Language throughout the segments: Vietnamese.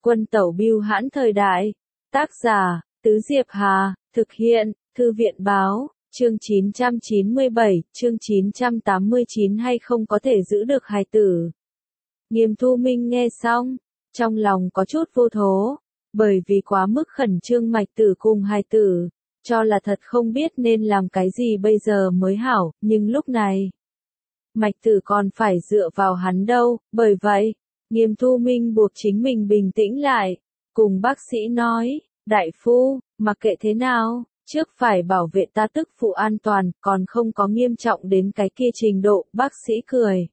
Quân tẩu bưu hãn thời đại. Tác giả, Tứ Diệp Hà, thực hiện, Thư viện báo, chương 997, chương 989 hay không có thể giữ được hài tử. Nghiêm Thu Minh nghe xong, trong lòng có chút vô thố, bởi vì quá mức khẩn trương Mạch Tử cùng hài tử, cho là thật không biết nên làm cái gì bây giờ mới hảo, nhưng lúc này, Mạch Tử còn phải dựa vào hắn đâu, bởi vậy, Nghiêm Thu Minh buộc chính mình bình tĩnh lại, cùng bác sĩ nói, đại phu, mặc kệ thế nào, trước phải bảo vệ ta tức phụ an toàn, còn không có nghiêm trọng đến cái kia trình độ, bác sĩ cười.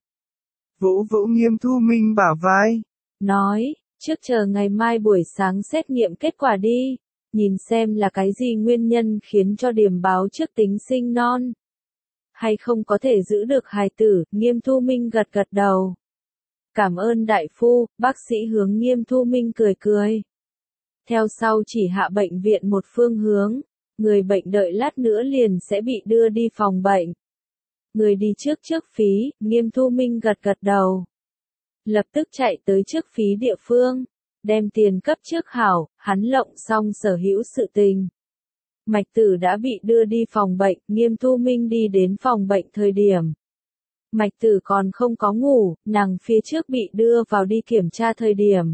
Vỗ vỗ Nghiêm Thu Minh bả vai. Nói, trước chờ ngày mai buổi sáng xét nghiệm kết quả đi, nhìn xem là cái gì nguyên nhân khiến cho điểm báo trước tính sinh non. Hay không có thể giữ được hài tử, Nghiêm Thu Minh gật gật đầu. Cảm ơn đại phu, bác sĩ hướng Nghiêm Thu Minh cười cười. Theo sau chỉ hạ bệnh viện một phương hướng, người bệnh đợi lát nữa liền sẽ bị đưa đi phòng bệnh. Người đi trước phí, Nghiêm Thu Minh gật gật đầu. Lập tức chạy tới trước phí địa phương, đem tiền cấp trước hảo, hắn lộng xong sở hữu sự tình. Mạch Tử đã bị đưa đi phòng bệnh, Nghiêm Thu Minh đi đến phòng bệnh thời điểm. Mạch Tử còn không có ngủ, nàng phía trước bị đưa vào đi kiểm tra thời điểm.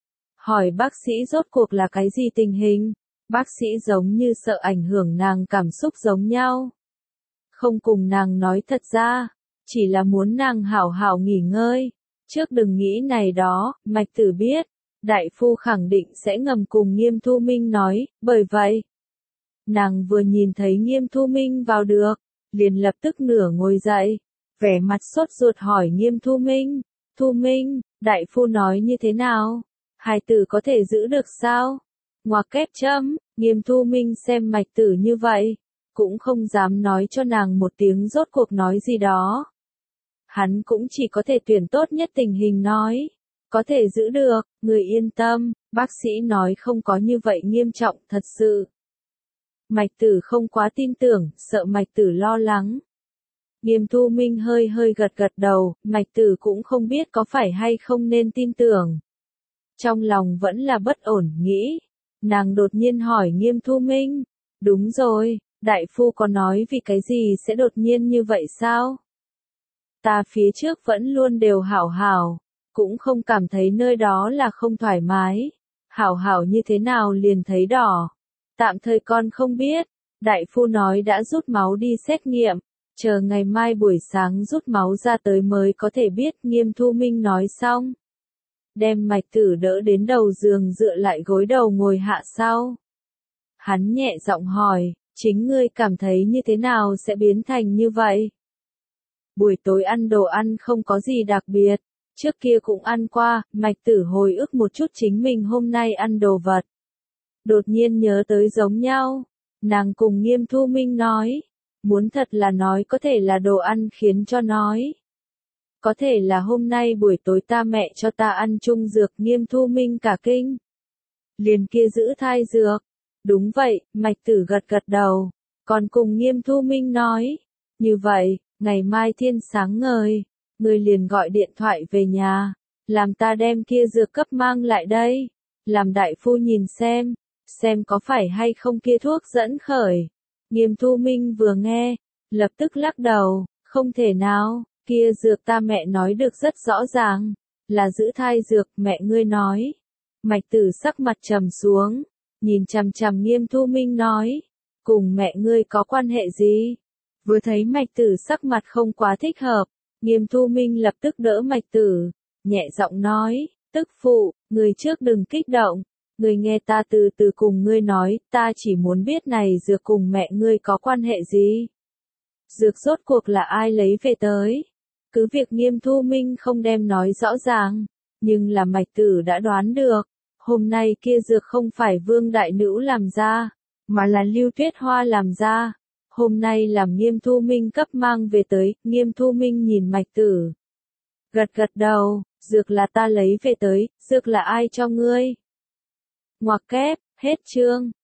Hỏi bác sĩ rốt cuộc là cái gì tình hình, bác sĩ giống như sợ ảnh hưởng nàng cảm xúc giống nhau. Không cùng nàng nói thật ra, chỉ là muốn nàng hảo hảo nghỉ ngơi. Trước đừng nghĩ này đó, Mạch Tử biết, đại phu khẳng định sẽ ngầm cùng Nghiêm Thu Minh nói, bởi vậy. Nàng vừa nhìn thấy Nghiêm Thu Minh vào được, liền lập tức nửa ngồi dậy, vẻ mặt sốt ruột hỏi Nghiêm Thu Minh, Thu Minh, đại phu nói như thế nào? Hài tử có thể giữ được sao? Ngoặc kép chấm, Nghiêm Thu Minh xem Mạch Tử như vậy, cũng không dám nói cho nàng một tiếng rốt cuộc nói gì đó. Hắn cũng chỉ có thể tuyển tốt nhất tình hình nói, có thể giữ được, người yên tâm, bác sĩ nói không có như vậy nghiêm trọng, thật sự. Mạch Tử không quá tin tưởng, sợ Mạch Tử lo lắng. Nghiêm Thu Minh hơi gật gật đầu, Mạch Tử cũng không biết có phải hay không nên tin tưởng. Trong lòng vẫn là bất ổn nghĩ, nàng đột nhiên hỏi Nghiêm Thu Minh, đúng rồi, đại phu có nói vì cái gì sẽ đột nhiên như vậy sao? Ta phía trước vẫn luôn đều hảo hảo, cũng không cảm thấy nơi đó là không thoải mái, hảo hảo như thế nào liền thấy đỏ. Tạm thời con không biết, đại phu nói đã rút máu đi xét nghiệm, chờ ngày mai buổi sáng rút máu ra tới mới có thể biết, Nghiêm Thu Minh nói xong. Đem Mạch Tử đỡ đến đầu giường dựa lại gối đầu ngồi hạ sau. Hắn nhẹ giọng hỏi, chính ngươi cảm thấy như thế nào sẽ biến thành như vậy? Buổi tối ăn đồ ăn không có gì đặc biệt, trước kia cũng ăn qua, Mạch Tử hồi ức một chút chính mình hôm nay ăn đồ vật. Đột nhiên nhớ tới giống nhau, nàng cùng Nghiêm Thu Minh nói, muốn thật là nói có thể là đồ ăn khiến cho nói. Có thể là hôm nay buổi tối ta mẹ cho ta ăn chung dược, Nghiêm Thu Minh cả kinh. Liền kia giữ thai dược. Đúng vậy, Mạch Tử gật gật đầu, còn cùng Nghiêm Thu Minh nói, như vậy, ngày mai thiên sáng ngời, người liền gọi điện thoại về nhà, làm ta đem kia dược cấp mang lại đây, làm đại phu nhìn xem có phải hay không kia thuốc dẫn khởi. Nghiêm Thu Minh vừa nghe, lập tức lắc đầu, không thể nào, kia dược ta mẹ nói được rất rõ ràng, là giữ thai dược, mẹ ngươi nói. Mạch Tử sắc mặt trầm xuống, nhìn chằm chằm Nghiêm Thu Minh nói, cùng mẹ ngươi có quan hệ gì? Vừa thấy Mạch Tử sắc mặt không quá thích hợp, Nghiêm Thu Minh lập tức đỡ Mạch Tử, nhẹ giọng nói, tức phụ, người trước đừng kích động, người nghe ta từ từ cùng ngươi nói, ta chỉ muốn biết này dược cùng mẹ ngươi có quan hệ gì? Dược rốt cuộc là ai lấy về tới? Cứ việc Nghiêm Thu Minh không đem nói rõ ràng, nhưng là Mạch Tử đã đoán được, hôm nay kia dược không phải Vương Đại Nữ làm ra, mà là Lưu Tuyết Hoa làm ra. Hôm nay làm Nghiêm Thu Minh cấp mang về tới, Nghiêm Thu Minh nhìn Mạch Tử. Gật gật đầu, dược là ta lấy về tới, dược là ai cho ngươi? Ngoặc kép, hết chương.